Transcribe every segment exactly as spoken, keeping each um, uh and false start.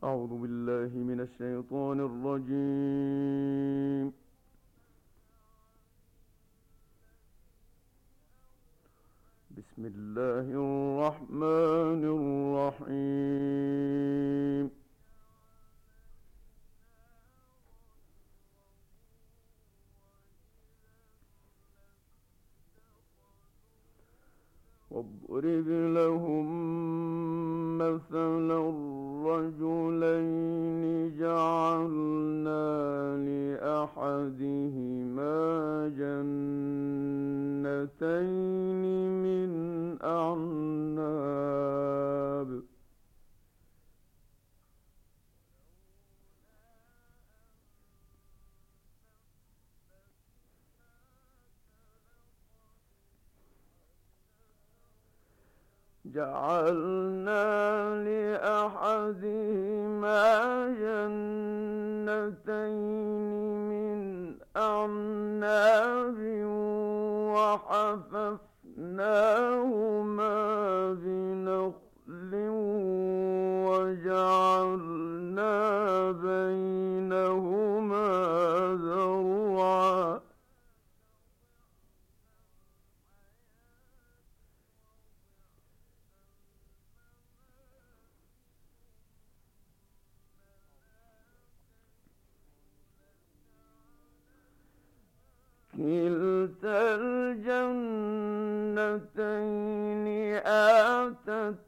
أعوذ بالله من الشيطان الرجيم. بسم الله الرحمن الرحيم. واضرب لهم مثلا الرجلين جعلنا لأحدهما جنتين من أعناب جعلنا لأحدهما جنتين من أعناب وحففناهما بنخل وجعلنا بينهما زرعا كلتا الجنتين آتت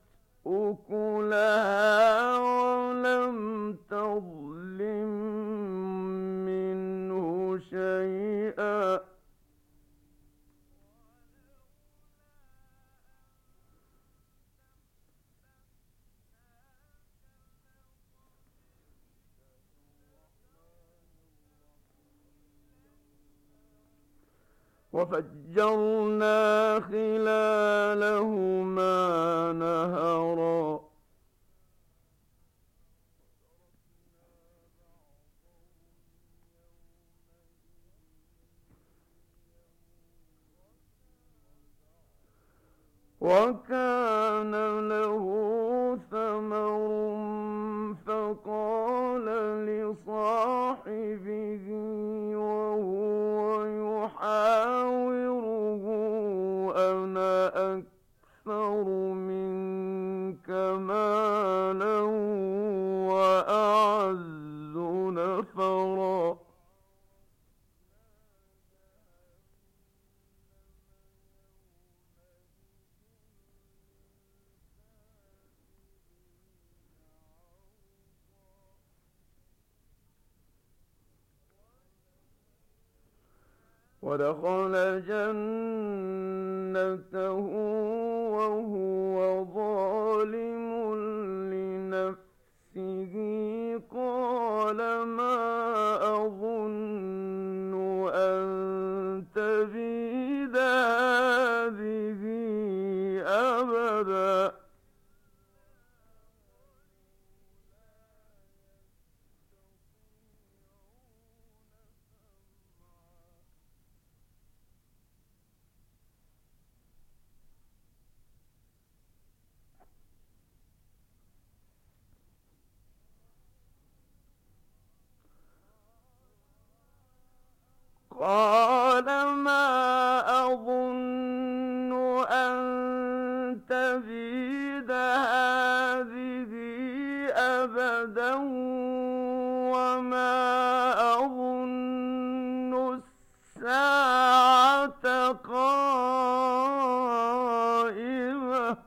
أكلها ولم تظلم منه شيئا وفجرنا خلالهما نهرا وكان له ثمر فقال لصاحبه وهو يحاوره أنا أكثر منك مالا وأعز نفرا ودخل جنته وهو ظالم لنفسه قال ما أظن أن تبيد هذه أبدا قال ما أظن أن تبيد هذه أبدا وما أظن الساعة قائمة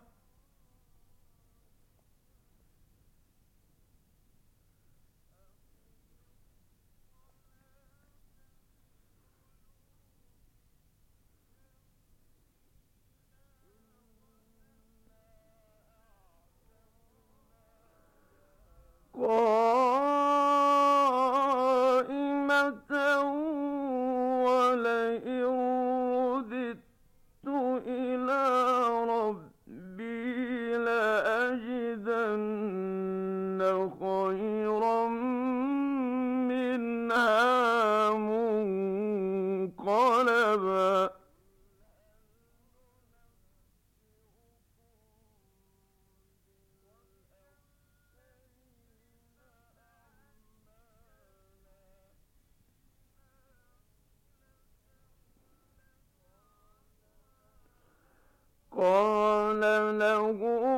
قال له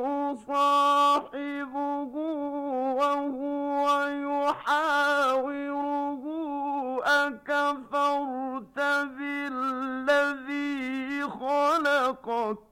صاحبه وهو يحاوره أكفرت بالذي خلقك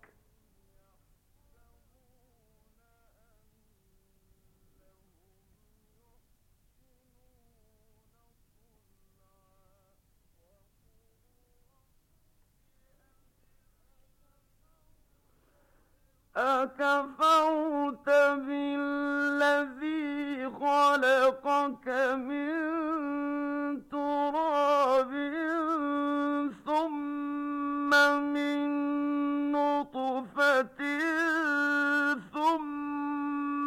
أكفرت بالذي خلقك من تراب ثم من نطفة ثم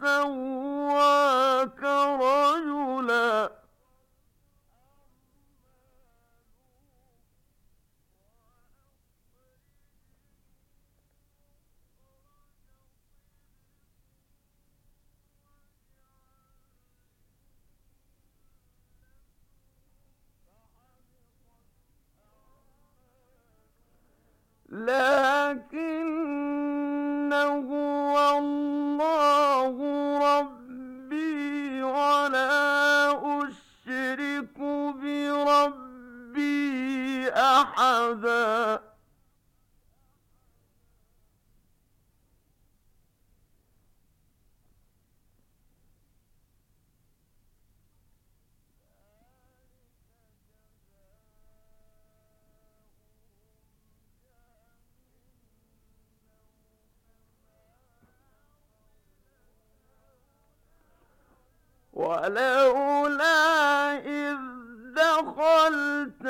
سواك رجلا لكنه والله ربي ولا أشرك بربي أحدا ولولا إذ دخلت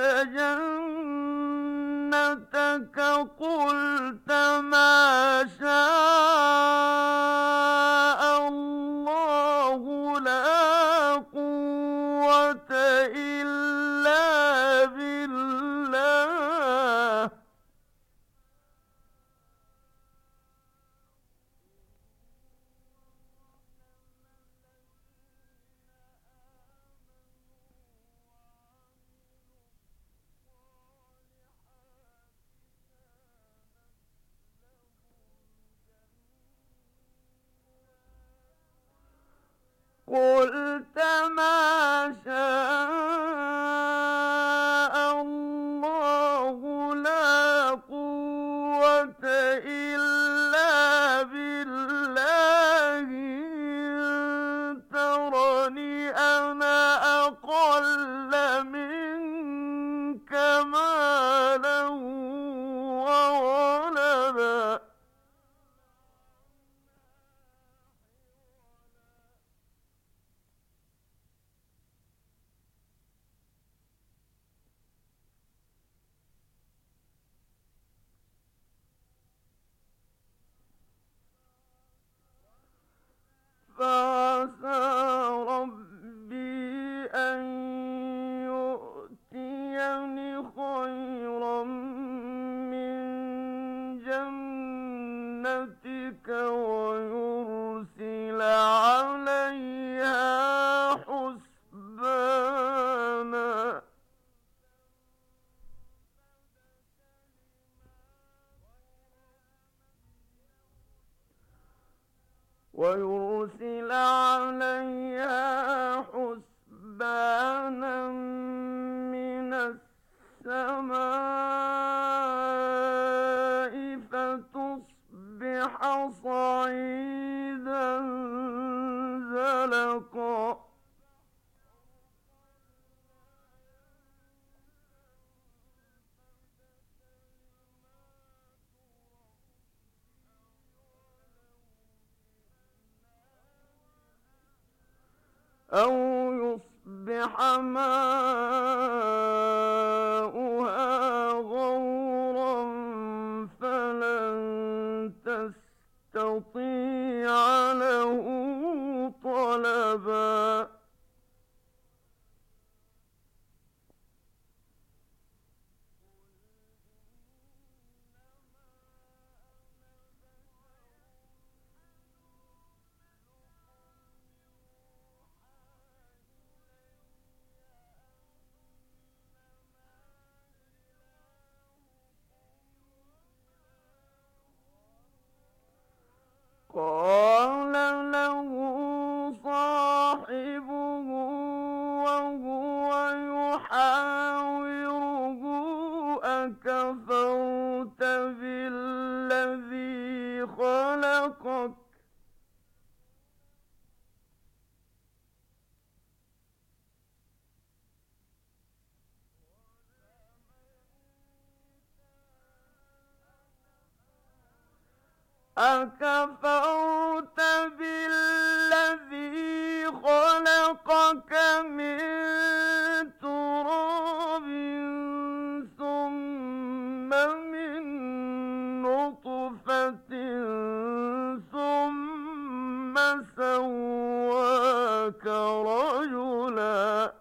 جنتك قلت ما شاء الله لا قوة إلا بالله قلت ما شاء الله لا قوة إلا بالله إن ترني أنا أقل منك مالا وولدا فعسى ربي أن يؤتيني خيرا من جنتك ويرسل عليها حسبانا ويرسل عليها حسبانا من السماء فتصبح صعيدا زلقا أو يصبح ماؤها غورا فلن تستطيع له طلبا قال له صاحبه وهو يحاوره أكفرت بالذي خلقك أكفرت بالذي خلقك من تراب ثم من نطفة ثم سواك رجلا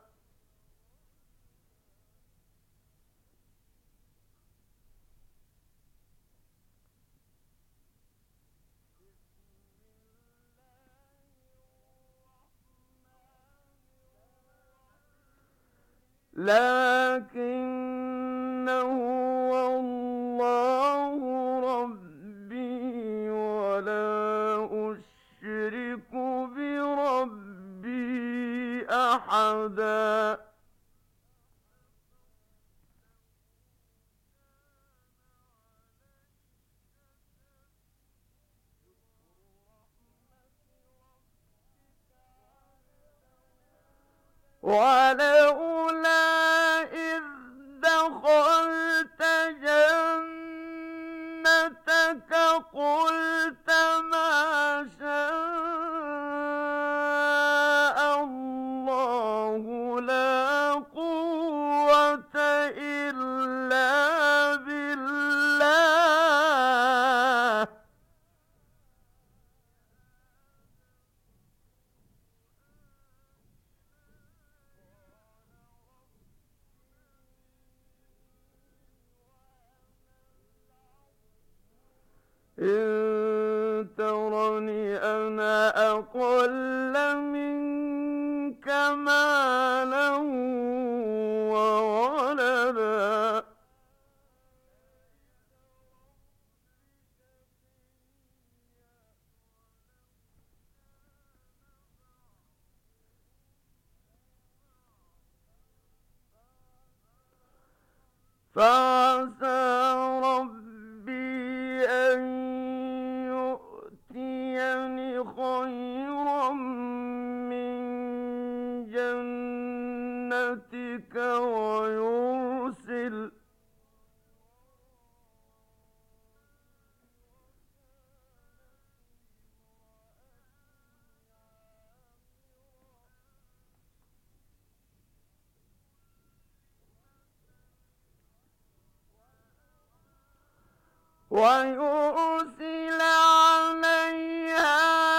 لكن هو الله ربي ولا أشرك بربي أحدا ولولا إذ دخلت جنتك قلت ما شاء الله لا قوة إلا بالله إن ترني أنا أقل منك مالا وولدا فعسى ربي أن يؤتيني خيرا من جنتك ويرسل ويرسل عليها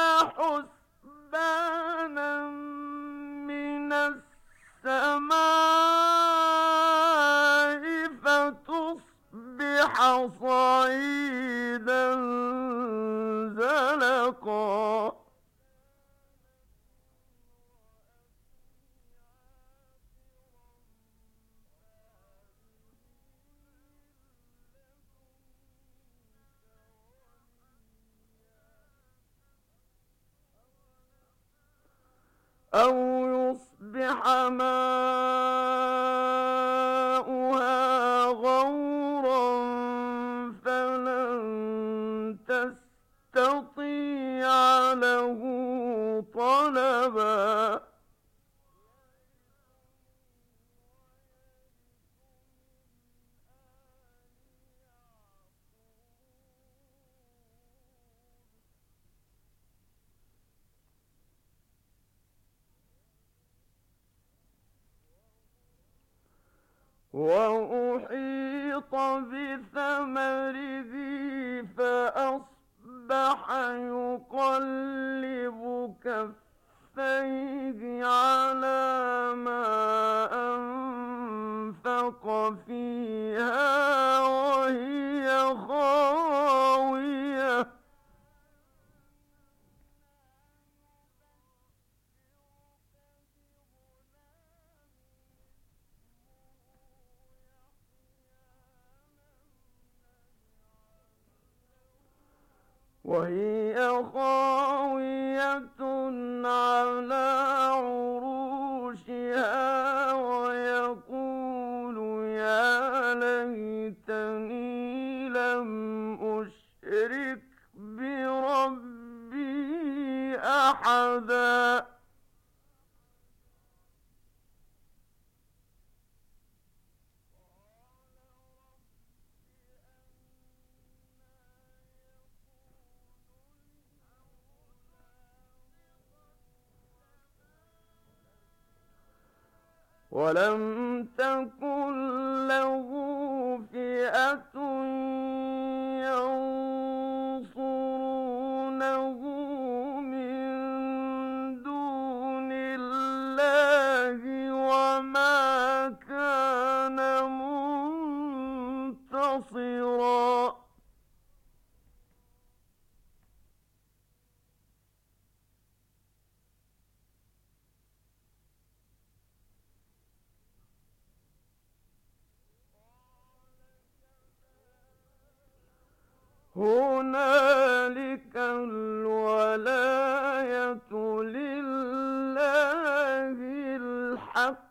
حسبانا من السماء فتصبح صعيدا زلقا أو يصبح ماؤها غورا فلن تستطيع له طلبا وأحيط بثمره فأصبح يقلب كفيه على ما أنفق فيها وهي خاوية وهي خاوية على عروشها ويقول يا ليتني لم أشرك بربي أحدا. ولم تكن له فئة ينصرونه من دون الله وما كان منتصرا. هنالك الولاية لله الحق.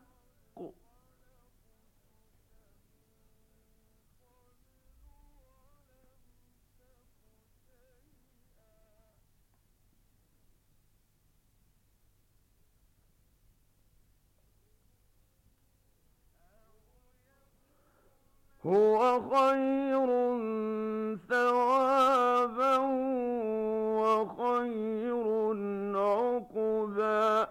هو خير ثوابا وخير عقبا.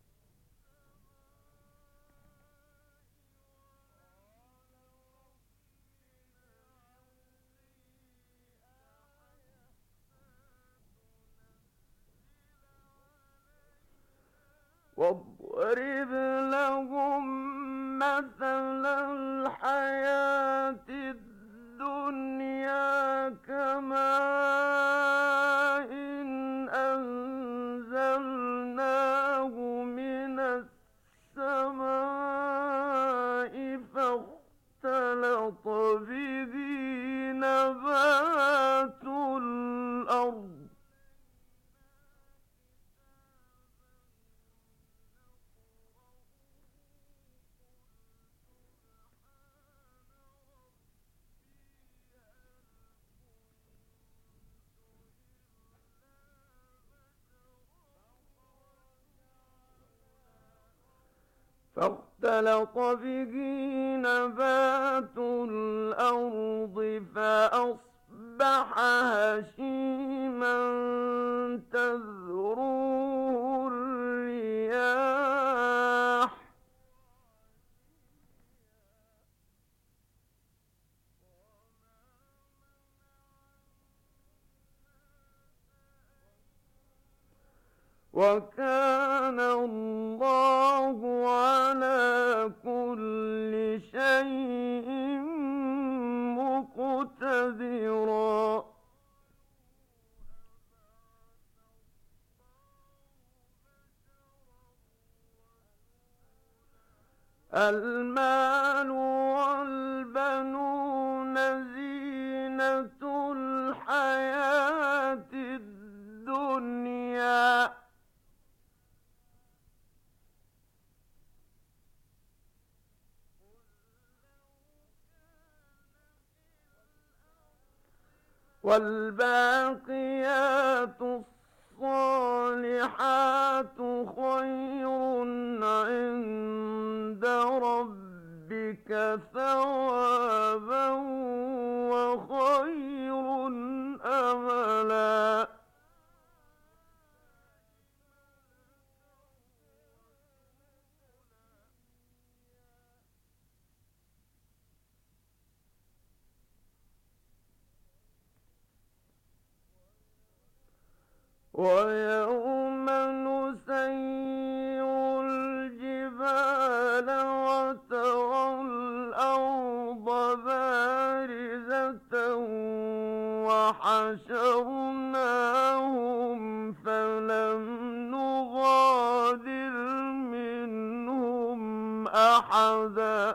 واضرب لهم مثل الحياة الدنيا كماء إن أنزلناه من السماء فاختلط به نبات الأرض فاختلط به نبات الأرض فأصبح هشيما تذروه الرياح وكان الله على كل شيء مقتدرا. المال والبنون زينة الحياة الدنيا والباقيات الصالحات خير عند ربك ثوابا وخير أملا. ويوم نسير الجبال وترى الأرض بارزة وحشرناهم فلم نغادر منهم أحدا.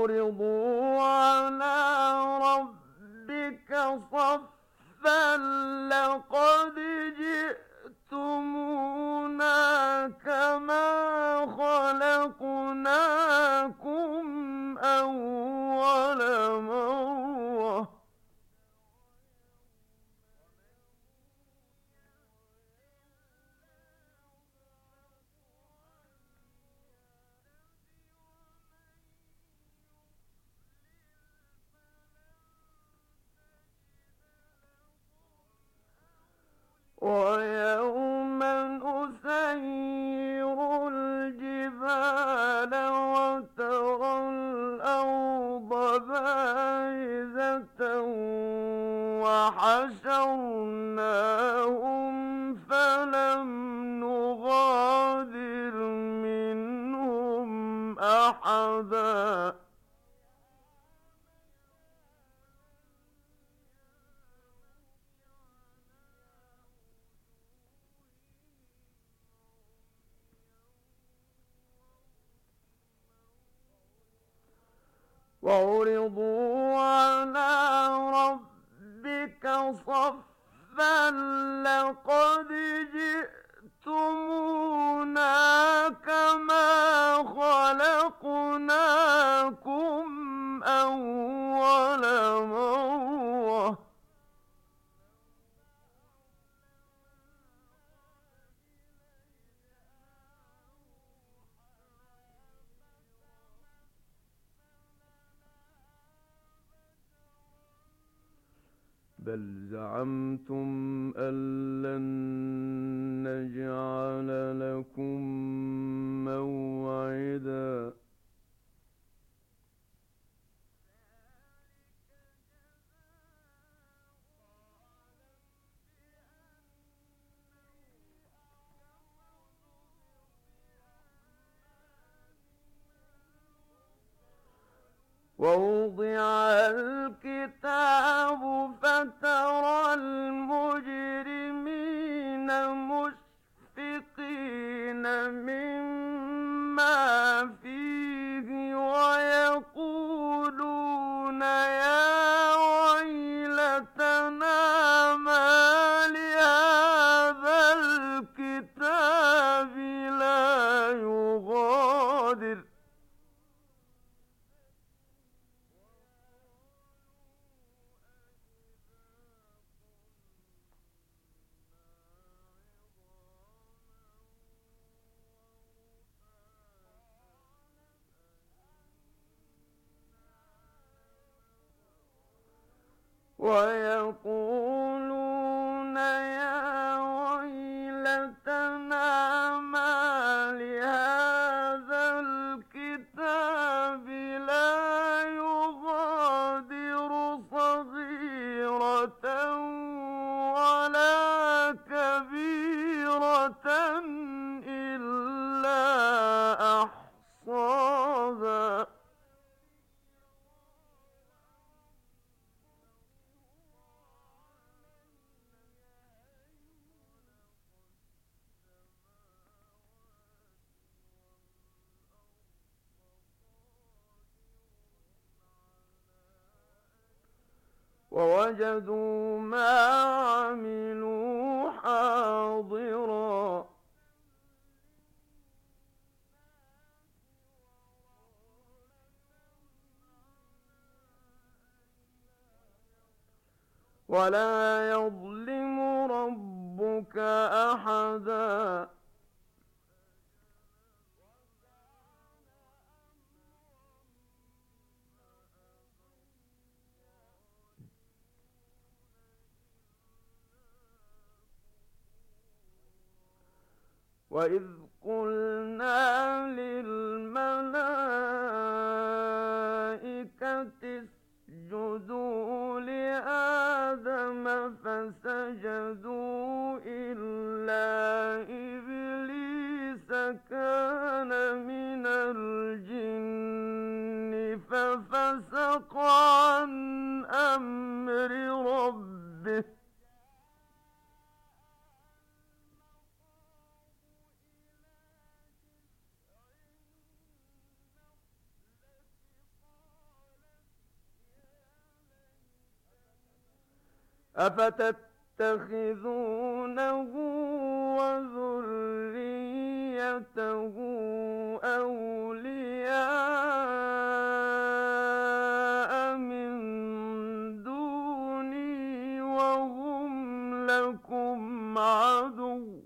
وعرضوا على ربك صفا لقد جئتمونا كما خلقناكم أول مرة ويوم نسير الجبال وترى الأرض بارزة وحشرناهم فلم نغادر منهم أحدا وعرضوا على ربك صفا لقد جئتمونا كما خلقناكم أول مرة بل زعمتم أن لن نجعل لكم موعدا ووضع الكتاب فترى المجرمين مشفقين مما فيه ويقولون يا ويلتنا ما لهذا الكتاب لا يغادر ويقولون يا ويلتنا ما لهذا الكتاب لا يغادر صغيرة ولا كبيرة إلا أحصاها ووجدوا ما عملوا حاضرا ولا يظلم ربك أحدا وإذ قلنا للملائكة اسجدوا لآدم فسجدوا إلا إبليس كان من الجن ففسق عن أمر ربه أفتتخذونه وذريته أولياء من دوني وهم لكم عدو.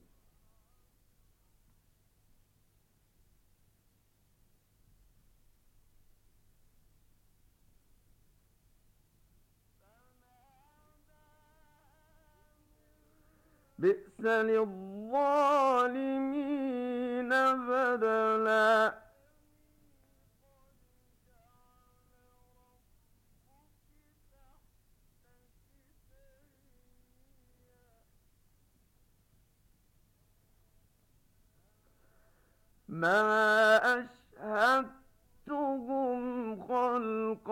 بئس للظالمين بدلا. ما أشهدتهم خلق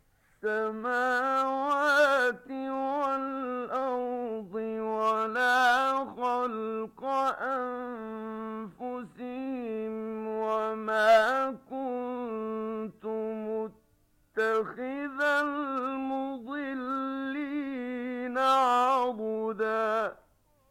السماوات والأرض ولا خلق أنفسهم وما كنت متخذ المضلين عضدا.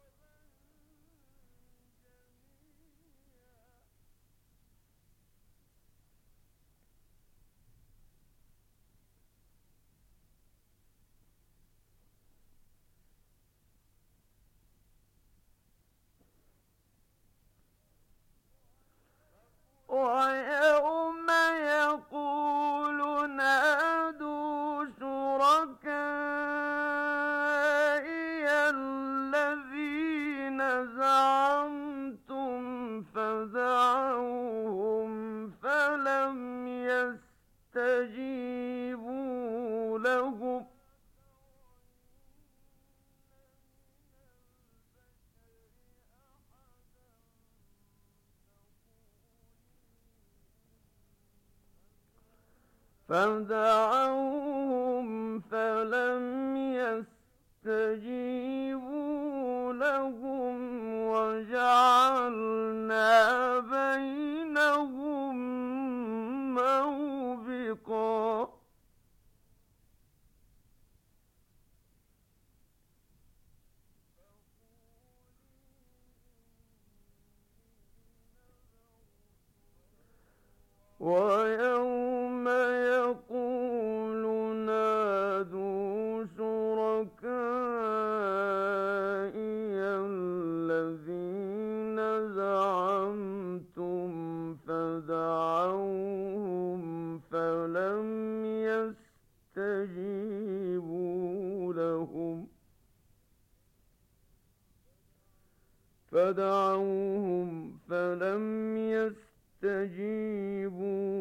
ويوم يقول نادوا شركائي الذين زعمتم فدعوهم فلم يستجيبوا لهم فدعوهم فلم يستجيبوا لهم وجعلنا بينهم موبقا. ويوم يقول نادوا شركائي الذين زعمتم فدعوهم فلم يستجيبوا لهم فدعوهم فلم يستجيبوا